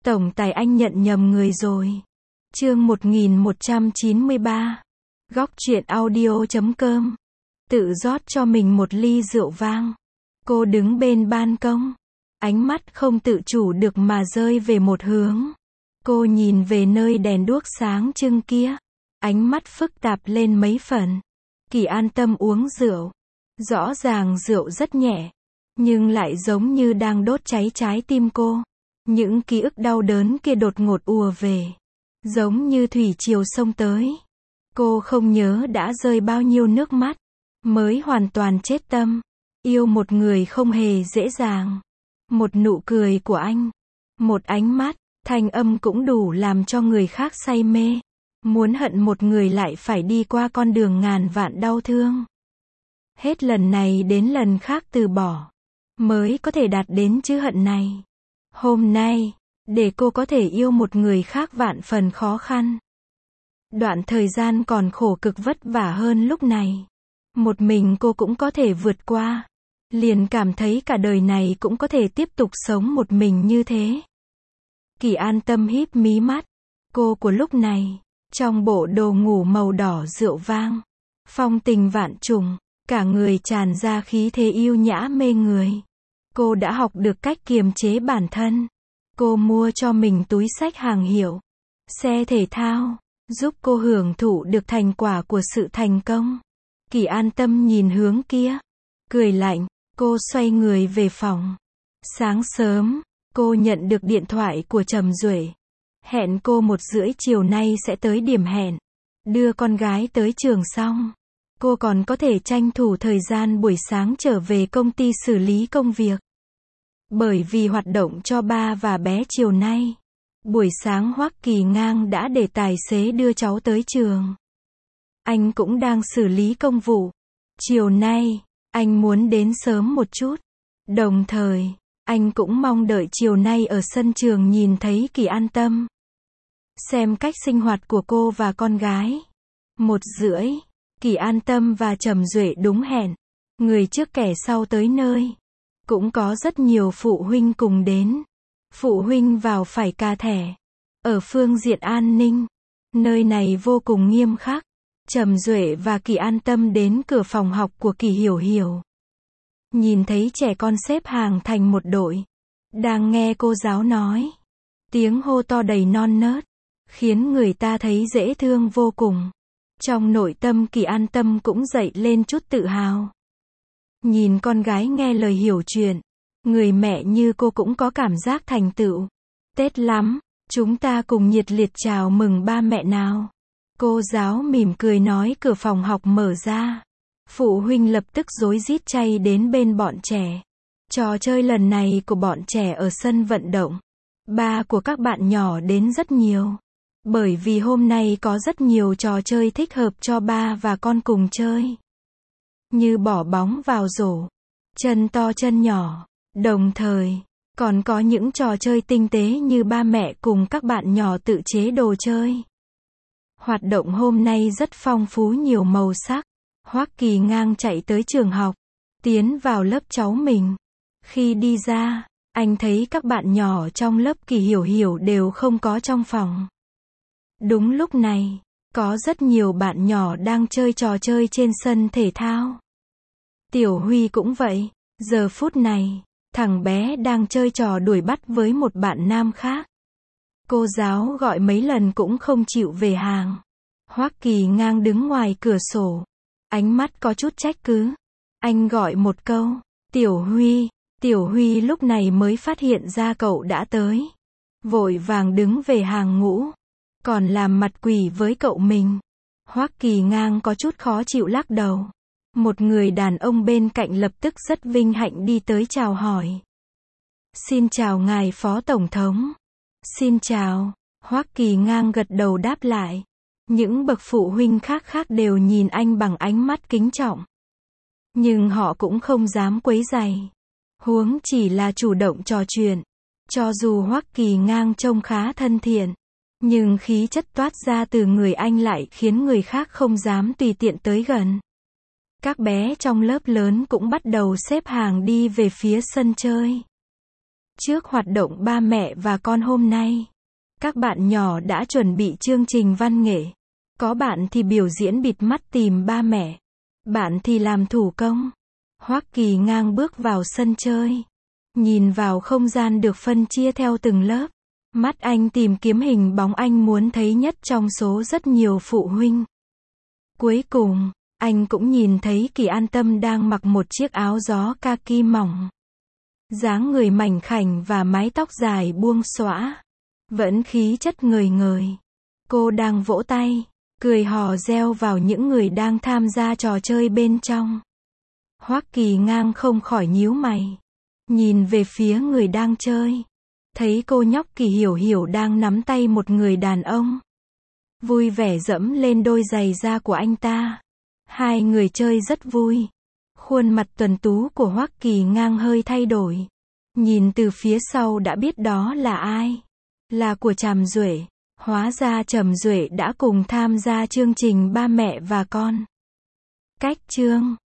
Tổng tài anh nhận nhầm người rồi. Chương 1193. Góc truyện audio.com. Tự rót cho mình một ly rượu vang. Cô đứng bên ban công. Ánh mắt không tự chủ được mà rơi về một hướng. Cô nhìn về nơi đèn đuốc sáng trưng kia. Ánh mắt phức tạp lên mấy phần. Kỳ an tâm uống rượu. Rõ ràng rượu rất nhẹ. Nhưng lại giống như đang đốt cháy trái tim cô. Những ký ức đau đớn kia đột ngột ùa về. Giống như thủy triều xông tới. Cô không nhớ đã rơi bao nhiêu nước mắt. Mới hoàn toàn chết tâm. Yêu một người không hề dễ dàng. Một nụ cười của anh. Một ánh mắt, thanh âm cũng đủ làm cho người khác say mê. Muốn hận một người lại phải đi qua con đường ngàn vạn đau thương. Hết lần này đến lần khác từ bỏ. Mới có thể đạt đến chữ hận này. Hôm nay, để cô có thể yêu một người khác vạn phần khó khăn. Đoạn thời gian còn khổ cực vất vả hơn lúc này. Một mình cô cũng có thể vượt qua. Liền cảm thấy cả đời này cũng có thể tiếp tục sống một mình như thế. Kỳ an tâm híp mí mắt. Cô của lúc này, trong bộ đồ ngủ màu đỏ rượu vang. Phong tình vạn trùng, cả người tràn ra khí thế yêu nhã mê người. Cô đã học được cách kiềm chế bản thân. Cô mua cho mình túi xách hàng hiệu, xe thể thao, giúp cô hưởng thụ được thành quả của sự thành công. Kỳ an tâm nhìn hướng kia, cười lạnh, cô xoay người về phòng. Sáng sớm, cô nhận được điện thoại của Trầm Duệ. Hẹn cô 1:30 chiều nay sẽ tới điểm hẹn. Đưa con gái tới trường xong. Cô còn có thể tranh thủ thời gian buổi sáng trở về công ty xử lý công việc. Bởi vì hoạt động cho ba và bé chiều nay. Buổi sáng Hoắc Kỳ Ngang đã để tài xế đưa cháu tới trường. Anh cũng đang xử lý công vụ. Chiều nay, anh muốn đến sớm một chút. Đồng thời, anh cũng mong đợi chiều nay ở sân trường nhìn thấy Kỳ an tâm. Xem cách sinh hoạt của cô và con gái. 1:30, Kỳ an tâm và Trầm Duệ đúng hẹn. Người trước kẻ sau tới nơi. Cũng có rất nhiều phụ huynh cùng đến. Phụ huynh vào phải cà thẻ. Ở phương diện an ninh, nơi này vô cùng nghiêm khắc. Trầm Duệ và Kỳ an tâm đến cửa phòng học của Kỳ Hiểu Hiểu. Nhìn thấy trẻ con xếp hàng thành một đội. Đang nghe cô giáo nói. Tiếng hô to đầy non nớt. Khiến người ta thấy dễ thương vô cùng. Trong nội tâm Kỳ an tâm cũng dậy lên chút tự hào. Nhìn con gái nghe lời hiểu chuyện. Người mẹ như cô cũng có cảm giác thành tựu. Tết lắm, chúng ta cùng nhiệt liệt chào mừng ba mẹ nào. Cô giáo mỉm cười nói cửa phòng học mở ra. Phụ huynh lập tức rối rít chay đến bên bọn trẻ. Trò chơi lần này của bọn trẻ ở sân vận động. Ba của các bạn nhỏ đến rất nhiều. Bởi vì hôm nay có rất nhiều trò chơi thích hợp cho ba và con cùng chơi. Như bỏ bóng vào rổ, chân to chân nhỏ, đồng thời, còn có những trò chơi tinh tế như ba mẹ cùng các bạn nhỏ tự chế đồ chơi. Hoạt động hôm nay rất phong phú nhiều màu sắc. Hoắc Kỳ Ngang chạy tới trường học, tiến vào lớp cháu mình. Khi đi ra, anh thấy các bạn nhỏ trong lớp Kỳ Hiểu Hiểu đều không có trong phòng. Đúng lúc này, có rất nhiều bạn nhỏ đang chơi trò chơi trên sân thể thao. Tiểu Huy cũng vậy. Giờ phút này, thằng bé đang chơi trò đuổi bắt với một bạn nam khác. Cô giáo gọi mấy lần cũng không chịu về hàng. Hoắc Kỳ Ngang đứng ngoài cửa sổ. Ánh mắt có chút trách cứ. Anh gọi một câu. Tiểu Huy. Tiểu Huy lúc này mới phát hiện ra cậu đã tới. Vội vàng đứng về hàng ngũ. Còn làm mặt quỷ với cậu mình. Hoắc Kỳ Ngang có chút khó chịu lắc đầu. Một người đàn ông bên cạnh lập tức rất vinh hạnh đi tới chào hỏi. Xin chào ngài Phó Tổng thống. Xin chào. Hoắc Kỳ Ngang gật đầu đáp lại. Những bậc phụ huynh khác đều nhìn anh bằng ánh mắt kính trọng. Nhưng họ cũng không dám quấy rầy. Huống chỉ là chủ động trò chuyện. Cho dù Hoắc Kỳ Ngang trông khá thân thiện. Nhưng khí chất toát ra từ người anh lại khiến người khác không dám tùy tiện tới gần. Các bé trong lớp lớn cũng bắt đầu xếp hàng đi về phía sân chơi. Trước hoạt động ba mẹ và con hôm nay, các bạn nhỏ đã chuẩn bị chương trình văn nghệ. Có bạn thì biểu diễn bịt mắt tìm ba mẹ. Bạn thì làm thủ công. Hoắc Kỳ Ngang bước vào sân chơi. Nhìn vào không gian được phân chia theo từng lớp. Mắt anh tìm kiếm hình bóng anh muốn thấy nhất trong số rất nhiều phụ huynh. Cuối cùng, anh cũng nhìn thấy Kỳ An Tâm đang mặc một chiếc áo gió kaki mỏng. Dáng người mảnh khảnh và mái tóc dài buông xõa. Vẫn khí chất ngời ngời. Cô đang vỗ tay, cười hò reo vào những người đang tham gia trò chơi bên trong. Hoắc Kỳ Ngang không khỏi nhíu mày. Nhìn về phía người đang chơi. Thấy cô nhóc Kỳ Hiểu Hiểu đang nắm tay một người đàn ông. Vui vẻ dẫm lên đôi giày da của anh ta. Hai người chơi rất vui. Khuôn mặt tuấn tú của Hoắc Kỳ Ngang hơi thay đổi. Nhìn từ phía sau đã biết đó là ai. Là của Tràm Duệ. Hóa ra Trầm Duệ đã cùng tham gia chương trình Ba Mẹ và Con. Cách chương